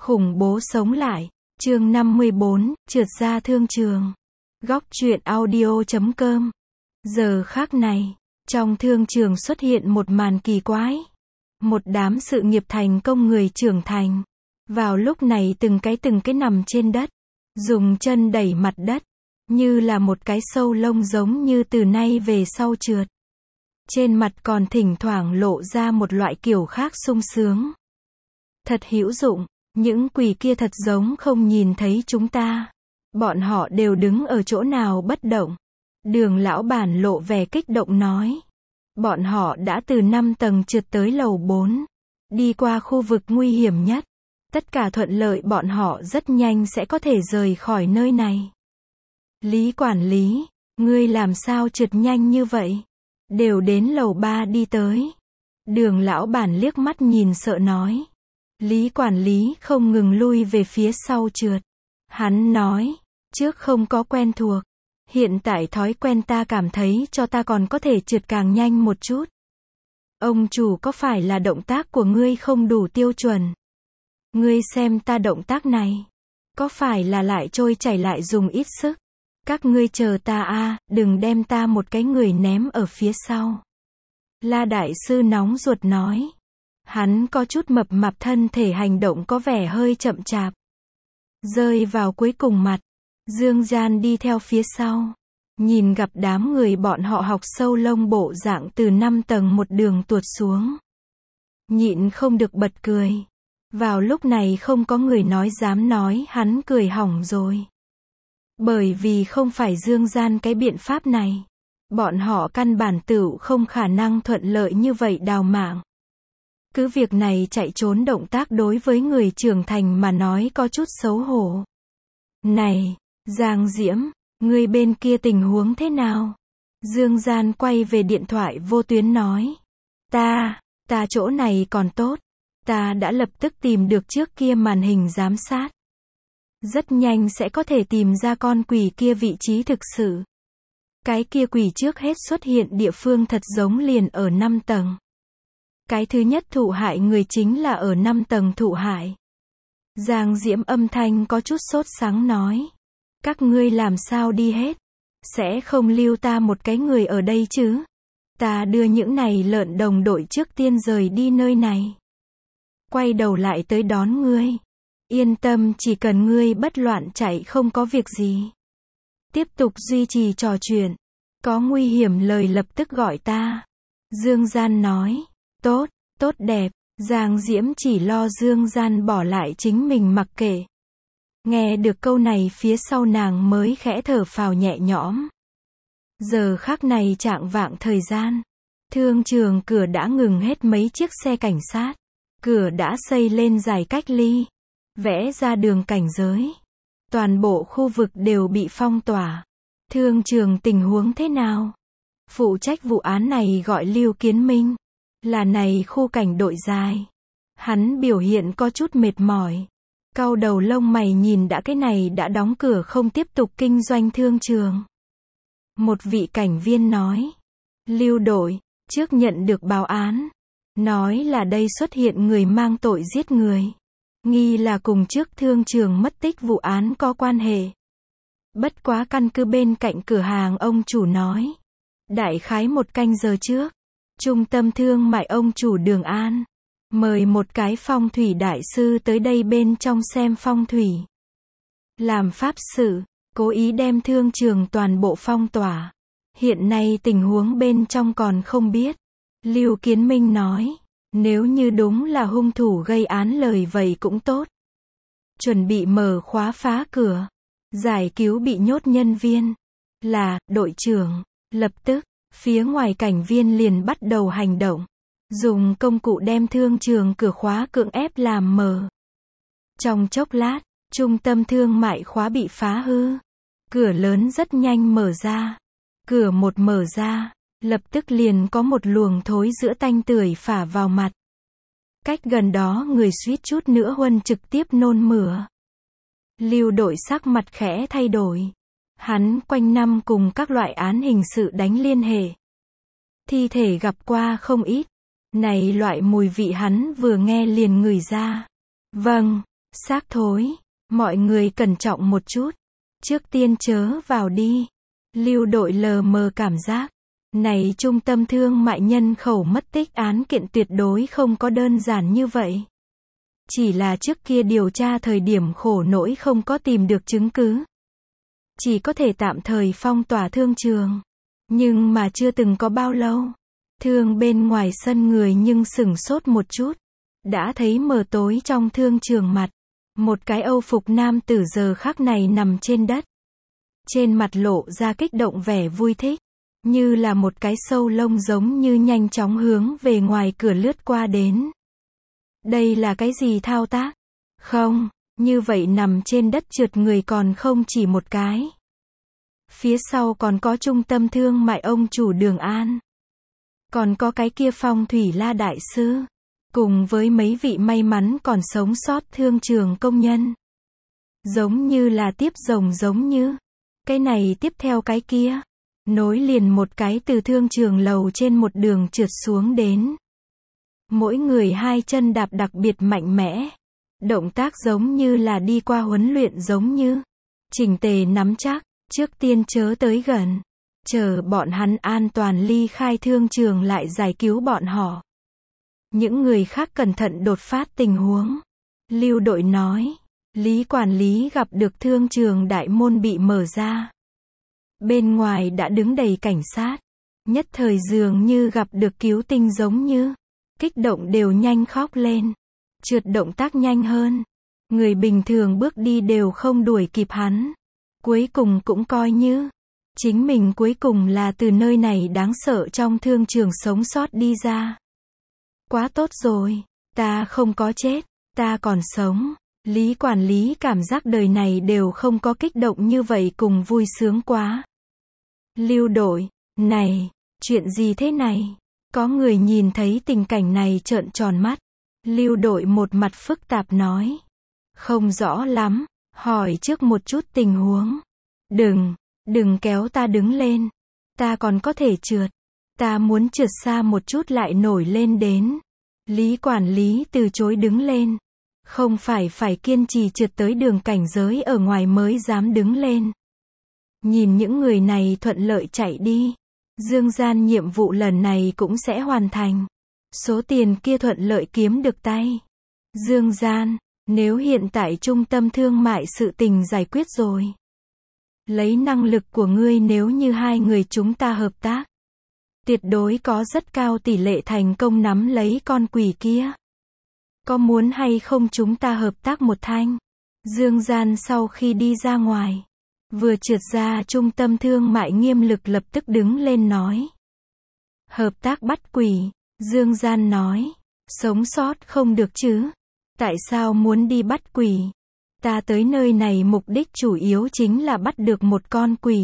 Khủng bố sống lại. Chương 54, trượt ra thương trường. Góc truyện audio.com. Giờ khác này, trong thương trường xuất hiện một màn kỳ quái. Một đám sự nghiệp thành công người trưởng thành. Vào lúc này từng cái nằm trên đất. Dùng chân đẩy mặt đất. Như là một cái sâu lông giống như từ nay về sau trượt. Trên mặt còn thỉnh thoảng lộ ra một loại kiểu khác sung sướng. Thật hữu dụng. Những quỷ kia thật giống không nhìn thấy chúng ta. Bọn họ đều đứng ở chỗ nào bất động. Đường lão bản lộ vẻ kích động nói. Bọn họ đã từ 5 tầng trượt tới lầu 4. Đi qua khu vực nguy hiểm nhất. Tất cả thuận lợi, bọn họ rất nhanh sẽ có thể rời khỏi nơi này. Lý quản lý, ngươi làm sao trượt nhanh như vậy? Đều đến lầu 3 đi tới. Đường lão bản liếc mắt nhìn sợ nói. Lý quản lý không ngừng lui về phía sau trượt. Hắn nói, trước không có quen thuộc. Hiện tại thói quen, ta cảm thấy cho ta còn có thể trượt càng nhanh một chút. Ông chủ, có phải là động tác của ngươi không đủ tiêu chuẩn? Ngươi xem ta động tác này. Có phải là lại trôi chảy lại dùng ít sức? Các ngươi chờ ta a, đừng đem ta một cái người ném ở phía sau. La đại sư nóng ruột nói. Hắn có chút mập mạp, thân thể hành động có vẻ hơi chậm chạp. Rơi vào cuối cùng mặt. Dương Gian đi theo phía sau. Nhìn gặp đám người bọn họ học sâu lông bộ dạng từ 5 tầng một đường tuột xuống. Nhịn không được bật cười. Vào lúc này không có người dám nói hắn cười hỏng rồi. Bởi vì không phải Dương Gian cái biện pháp này. Bọn họ căn bản tựu không khả năng thuận lợi như vậy đào mạng. Cứ việc này chạy trốn động tác đối với người trưởng thành mà nói có chút xấu hổ. Này, Giang Diễm, ngươi bên kia tình huống thế nào? Dương Gian quay về điện thoại vô tuyến nói. Ta chỗ này còn tốt. Ta đã lập tức tìm được trước kia màn hình giám sát. Rất nhanh sẽ có thể tìm ra con quỷ kia vị trí thực sự. Cái kia quỷ trước hết xuất hiện địa phương thật giống liền ở 5 tầng. Cái thứ nhất thụ hại người chính là ở 5 tầng thụ hại. Giang Diễm âm thanh có chút sốt sắng nói. Các ngươi làm sao đi hết? Sẽ không lưu ta một cái người ở đây chứ? Ta đưa những này lợn đồng đội trước tiên rời đi nơi này. Quay đầu lại tới đón ngươi. Yên tâm, chỉ cần ngươi bất loạn chạy không có việc gì. Tiếp tục duy trì trò chuyện. Có nguy hiểm lời lập tức gọi ta. Dương Gian nói. Tốt, tốt đẹp. Giang Diễm chỉ lo Dương Gian bỏ lại chính mình mặc kệ. Nghe được câu này phía sau nàng mới khẽ thở phào nhẹ nhõm. Giờ khắc này chạng vạng thời gian. Thương trường cửa đã ngừng hết mấy chiếc xe cảnh sát. Cửa đã xây lên dài cách ly. Vẽ ra đường cảnh giới. Toàn bộ khu vực đều bị phong tỏa. Thương trường tình huống thế nào? Phụ trách vụ án này gọi Lưu Kiến Minh. Là này khu cảnh đội dài. Hắn biểu hiện có chút mệt mỏi. Cau đầu lông mày nhìn đã cái này đã đóng cửa không tiếp tục kinh doanh thương trường. Một vị cảnh viên nói. Lưu đội, trước nhận được báo án. Nói là đây xuất hiện người mang tội giết người. Nghi là cùng trước thương trường mất tích vụ án có quan hệ. Bất quá căn cứ bên cạnh cửa hàng ông chủ nói. Đại khái 1 canh giờ trước. Trung tâm thương mại ông chủ Đường An. Mời một cái phong thủy đại sư tới đây bên trong xem phong thủy. Làm pháp sự. Cố ý đem thương trường toàn bộ phong tỏa. Hiện nay tình huống bên trong còn không biết. Lưu Kiến Minh nói. Nếu như đúng là hung thủ gây án lời vậy cũng tốt. Chuẩn bị mở khóa phá cửa. Giải cứu bị nhốt nhân viên. Là, đội trưởng. Lập tức, phía ngoài cảnh viên liền bắt đầu hành động. Dùng công cụ đem thương trường cửa khóa cưỡng ép làm mở. Trong chốc lát, trung tâm thương mại khóa bị phá hư. Cửa lớn rất nhanh mở ra. Cửa một mở ra. Lập tức liền có một luồng thối giữa tanh tưởi phả vào mặt. Cách gần đó người suýt chút nữa huân trực tiếp nôn mửa. Lưu đội sắc mặt khẽ thay đổi. Hắn quanh năm cùng các loại án hình sự đánh liên hệ. Thi thể gặp qua không ít. Này loại mùi vị hắn vừa nghe liền ngửi ra. Vâng, Xác thối. Mọi người cẩn trọng một chút. Trước tiên chớ vào đi. Lưu Đội lờ mờ cảm giác. Này trung tâm thương mại nhân khẩu mất tích án kiện tuyệt đối không có đơn giản như vậy. Chỉ là trước kia điều tra thời điểm khổ nỗi không có tìm được chứng cứ. Chỉ có thể tạm thời phong tỏa thương trường. Nhưng mà chưa từng có bao lâu. Thương bên ngoài sân người nhưng sửng sốt một chút. Đã thấy mờ tối trong thương trường mặt. Một cái Âu phục nam tử giờ khắc này nằm trên đất. Trên mặt lộ ra kích động vẻ vui thích. Như là một cái sâu lông giống như nhanh chóng hướng về ngoài cửa lướt qua đến. Đây là cái gì thao tác? Không, như vậy nằm trên đất trượt người còn không chỉ một cái. Phía sau còn có trung tâm thương mại ông chủ Đường An. Còn có cái kia Phong Thủy La Đại Sư. Cùng với mấy vị may mắn còn sống sót thương trường công nhân. Giống như là tiếp rồng giống như. Cái này tiếp theo cái kia. Nối liền một cái từ thương trường lầu trên một đường trượt xuống đến. Mỗi người hai chân đạp đặc biệt mạnh mẽ. Động tác giống như là đi qua huấn luyện giống như. Chỉnh tề nắm chắc, trước tiên chớ tới gần. Chờ bọn hắn an toàn ly khai thương trường lại giải cứu bọn họ. Những người khác cẩn thận đột phát tình huống. Lưu Đội nói. Lý quản lý gặp được thương trường đại môn bị mở ra. Bên ngoài đã đứng đầy cảnh sát. Nhất thời dường như gặp được cứu tinh giống như. Kích động đều nhanh khóc lên. Trượt động tác nhanh hơn. Người bình thường bước đi đều không đuổi kịp hắn. Cuối cùng cũng coi như. Chính mình cuối cùng là từ nơi này đáng sợ trong thương trường sống sót đi ra. Quá tốt rồi. Ta không có chết. Ta còn sống. Lý quản lý cảm giác đời này đều không có kích động như vậy cùng vui sướng quá. Lưu Đội, này, chuyện gì thế này? Có người nhìn thấy tình cảnh này trợn tròn mắt. Lưu Đội một mặt phức tạp nói. Không rõ lắm, hỏi trước một chút tình huống. Đừng kéo ta đứng lên. Ta còn có thể trượt. Ta muốn trượt xa một chút lại nổi lên đến. Lý quản lý từ chối đứng lên. Không phải kiên trì trượt tới đường cảnh giới ở ngoài mới dám đứng lên. Nhìn những người này thuận lợi chạy đi. Dương Gian nhiệm vụ lần này cũng sẽ hoàn thành. Số tiền kia thuận lợi kiếm được tay. Dương Gian, nếu hiện tại trung tâm thương mại sự tình giải quyết rồi. Lấy năng lực của ngươi nếu như hai người chúng ta hợp tác. Tuyệt đối có rất cao tỷ lệ thành công nắm lấy con quỷ kia. Có muốn hay không chúng ta hợp tác một thanh? Dương Gian sau khi đi ra ngoài. Vừa trượt ra trung tâm thương mại Nghiêm Lực lập tức đứng lên nói. Hợp tác bắt quỷ. Dương Gian nói. Sống sót không được chứ. Tại sao muốn đi bắt quỷ? Ta tới nơi này mục đích chủ yếu chính là bắt được một con quỷ.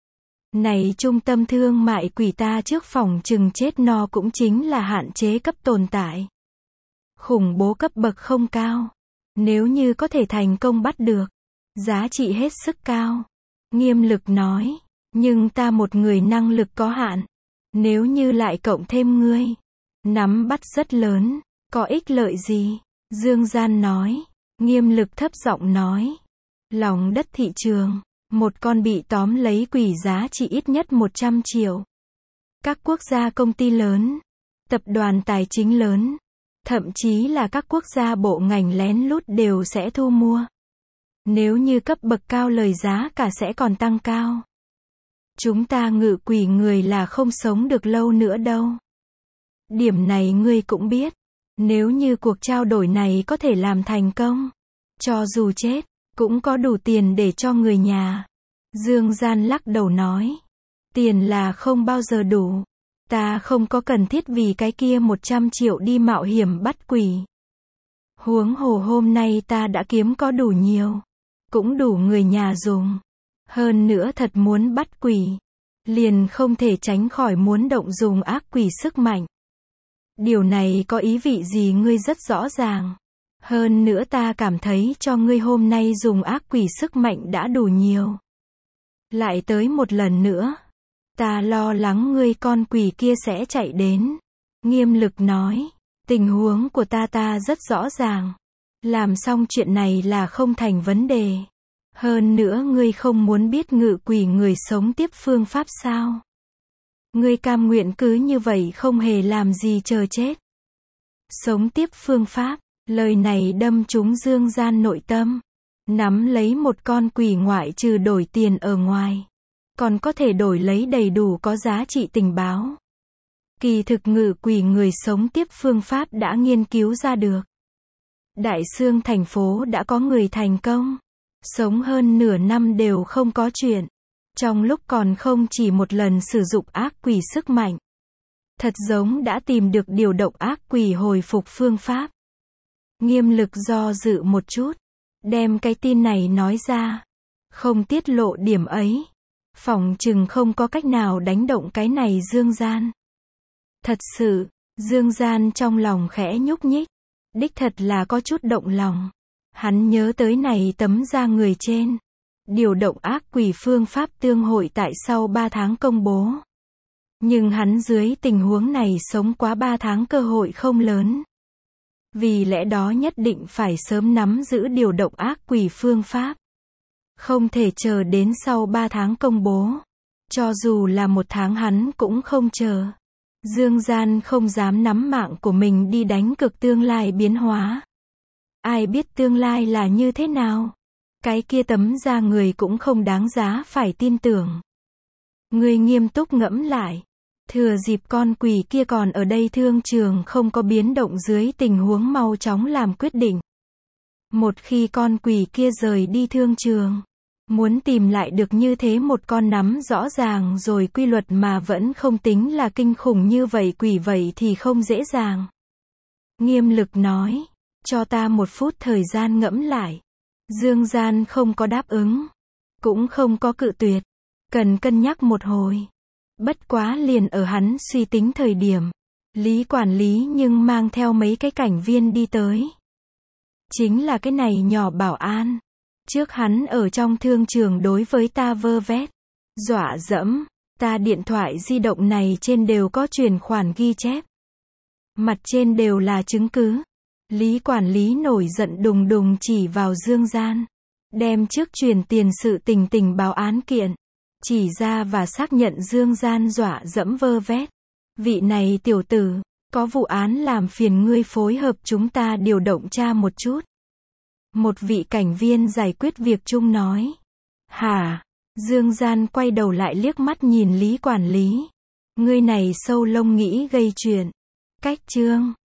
Này trung tâm thương mại quỷ ta trước phòng chừng chết no cũng chính là hạn chế cấp tồn tại. Khủng bố cấp bậc không cao. Nếu như có thể thành công bắt được. Giá trị hết sức cao. Nghiêm Lực nói. Nhưng ta một người năng lực có hạn. Nếu như lại cộng thêm ngươi. Nắm bắt rất lớn. Có ích lợi gì? Dương Gian nói. Nghiêm Lực thấp giọng nói. Lòng đất thị trường. Một con bị tóm lấy quỷ giá trị ít nhất 100 triệu. Các quốc gia công ty lớn. Tập đoàn tài chính lớn. Thậm chí là các quốc gia bộ ngành lén lút đều sẽ thu mua. Nếu như cấp bậc cao lời giá cả sẽ còn tăng cao. Chúng ta ngự quỷ người là không sống được lâu nữa đâu. Điểm này ngươi cũng biết. Nếu như cuộc trao đổi này có thể làm thành công. Cho dù chết, cũng có đủ tiền để cho người nhà. Dương Gian lắc đầu nói. Tiền là không bao giờ đủ. Ta không có cần thiết vì cái kia 100 triệu đi mạo hiểm bắt quỷ. Huống hồ hôm nay ta đã kiếm có đủ nhiều. Cũng đủ người nhà dùng. Hơn nữa thật muốn bắt quỷ. Liền không thể tránh khỏi muốn động dùng ác quỷ sức mạnh. Điều này có ý vị gì ngươi rất rõ ràng. Hơn nữa ta cảm thấy cho ngươi hôm nay dùng ác quỷ sức mạnh đã đủ nhiều. Lại tới một lần nữa. Ta lo lắng ngươi con quỷ kia sẽ chạy đến. Nghiêm Lực nói. Tình huống của ta rất rõ ràng. Làm xong chuyện này là không thành vấn đề. Hơn nữa ngươi không muốn biết ngự quỷ người sống tiếp phương pháp sao? Ngươi cam nguyện cứ như vậy không hề làm gì chờ chết. Sống tiếp phương pháp, lời này đâm trúng Dương Gian nội tâm. Nắm lấy một con quỷ ngoại trừ đổi tiền ở ngoài, còn có thể đổi lấy đầy đủ có giá trị tình báo. Kỳ thực ngự quỷ người sống tiếp phương pháp đã nghiên cứu ra được. Đại Xương thành phố đã có người thành công. Sống hơn nửa năm đều không có chuyện. Trong lúc còn không chỉ một lần sử dụng ác quỷ sức mạnh. Thật giống đã tìm được điều động ác quỷ hồi phục phương pháp. Nghiêm Lực do dự một chút. Đem cái tin này nói ra. Không tiết lộ điểm ấy. Phỏng chừng không có cách nào đánh động cái này Dương Gian. Thật sự, Dương Gian trong lòng khẽ nhúc nhích. Đích thật là có chút động lòng. Hắn nhớ tới này tấm da người trên. Điều động ác quỷ phương pháp tương hội tại sau 3 tháng công bố. Nhưng hắn dưới tình huống này sống quá 3 tháng cơ hội không lớn. Vì lẽ đó nhất định phải sớm nắm giữ điều động ác quỷ phương pháp. Không thể chờ đến sau 3 tháng công bố. Cho dù là 1 tháng hắn cũng không chờ. Dương Gian không dám nắm mạng của mình đi đánh cược tương lai biến hóa. Ai biết tương lai là như thế nào? Cái kia tấm da người cũng không đáng giá phải tin tưởng. Ngươi nghiêm túc ngẫm lại. Thừa dịp con quỷ kia còn ở đây thương trường không có biến động dưới tình huống mau chóng làm quyết định. Một khi con quỷ kia rời đi thương trường, muốn tìm lại được như thế một con nắm rõ ràng rồi quy luật mà vẫn không tính là kinh khủng như vậy quỷ vậy thì không dễ dàng. Nghiêm Lực nói, cho ta 1 phút thời gian ngẫm lại. Dương Gian không có đáp ứng, cũng không có cự tuyệt, cần cân nhắc một hồi. Bất quá liền ở hắn suy tính thời điểm, Lý quản lý nhưng mang theo mấy cái cảnh viên đi tới. Chính là cái này nhỏ bảo an. Trước hắn ở trong thương trường đối với ta vơ vét, dọa dẫm, ta điện thoại di động này trên đều có chuyển khoản ghi chép. Mặt trên đều là chứng cứ. Lý quản lý nổi giận đùng đùng chỉ vào Dương Gian. Đem trước truyền tiền sự tình báo án kiện. Chỉ ra và xác nhận Dương Gian dọa dẫm vơ vét. Vị này tiểu tử, có vụ án làm phiền ngươi phối hợp chúng ta điều động tra một chút. Một vị cảnh viên giải quyết việc chung nói. Hả? Dương Gian quay đầu lại liếc mắt nhìn Lý quản lý. Ngươi này sâu lông nghĩ gây chuyện. Cách chương.